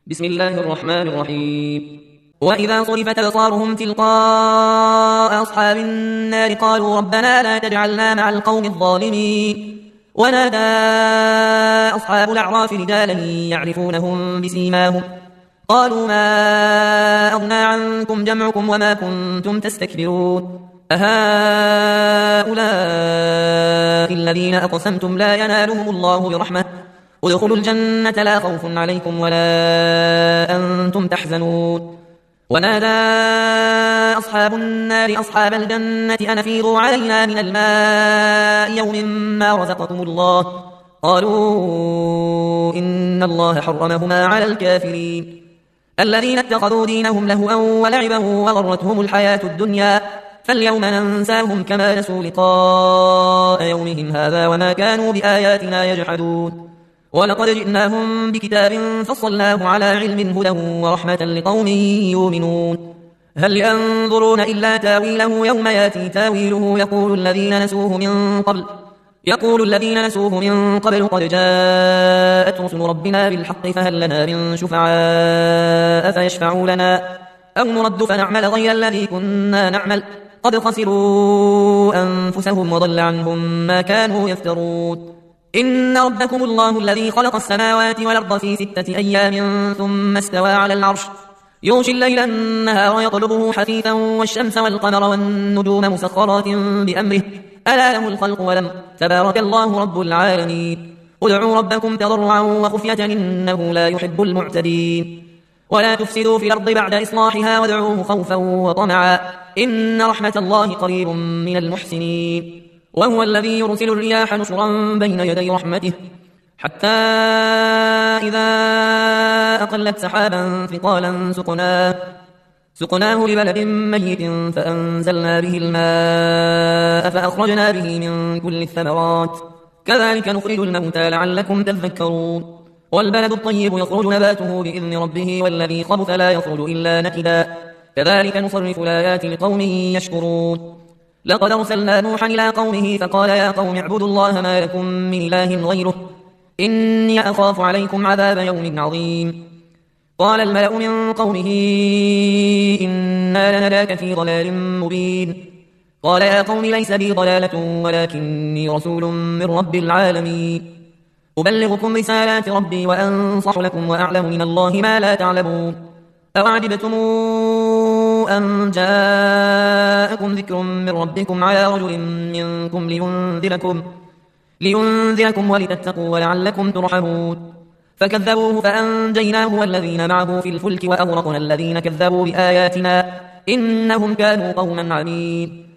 بسم الله الرحمن الرحيم. وإذا صرفت أبصارهم تلقاء أصحاب النار قالوا ربنا لا تجعلنا مع القوم الظالمين. ونادى أصحاب الأعراف رجالا يعرفونهم بسيماهم قالوا ما أغنى عنكم جمعكم وما كنتم تستكبرون أهؤلاء الذين أقسمتم لا ينالهم الله برحمة ادخلوا الجنة لا خوف عليكم ولا أنتم تحزنون. ونادى أصحاب النار أصحاب الجنة أن أفيضوا علينا من الماء يوم ما رزقكم الله قالوا إن الله حرمهما على الكافرين الذين اتخذوا دينهم لهوا ولعبا وغرتهم الحياة الدنيا فاليوم ننساهم كما نسوا لقاء يومهم هذا وما كانوا بآياتنا يجحدون. ولقد جئناهم بكتاب فصلناه على علم هدى ورحمة لقوم يؤمنون. هل ينظرون إلا تاويله يوم ياتي تاويله يقول الذين نسوه من قبل قد جاءت رسل ربنا بالحق فهل لنا من شفعاء فيشفعوا لنا أو نرد فنعمل غير الذي كنا نعمل قد خسروا أنفسهم وضل عنهم ما كانوا يفترون. إن ربكم الله الذي خلق السماوات والأرض في 6 أيام ثم استوى على العرش يغشي الليل النهار يطلبه حثيثا والشمس والقمر والنجوم مسخرات بأمره ألا له الخلق ولم تبارك الله رب العالمين. ادعوا ربكم تضرعا وخفية إنه لا يحب المعتدين. ولا تفسدوا في الأرض بعد إصلاحها وادعوه خوفا وطمعا إن رحمة الله قريب من المحسنين. وهو الذي يرسل الرياح نشرا بين يدي رحمته حتى إذا أقلت سحابا ثقالا سقناه لبلد ميت فأنزلنا به الماء فأخرجنا به من كل الثمرات كذلك نخرج الموتى لعلكم تذكرون. والبلد الطيب يخرج نباته بإذن ربه والذي خبث لا يخرج إلا نكدا كذلك نصرف الآيات لقوم يشكرون. لقد أرسلنا نوحا إلى قومه فقال يا قوم اعبدوا الله ما لكم من إله غيره إني أخاف عليكم عذاب يوم عظيم. قال الملأ من قومه إنا لنراك في ضلال مبين. قال يا قوم ليس بي ضلالة ولكني رسول من رب العالمين أبلغكم رسالات ربي وأنصح لكم وأعلم من الله ما لا تعلمون. أوعجبتم أن جاءكم ذكر من ربكم على رجل منكم لينذركم ولتتقوا ولعلكم ترحمون. فكذبوه فأنجيناه والذين معه في الفلك وأغرقنا الذين كذبوا بآياتنا إنهم كانوا قوما عمين.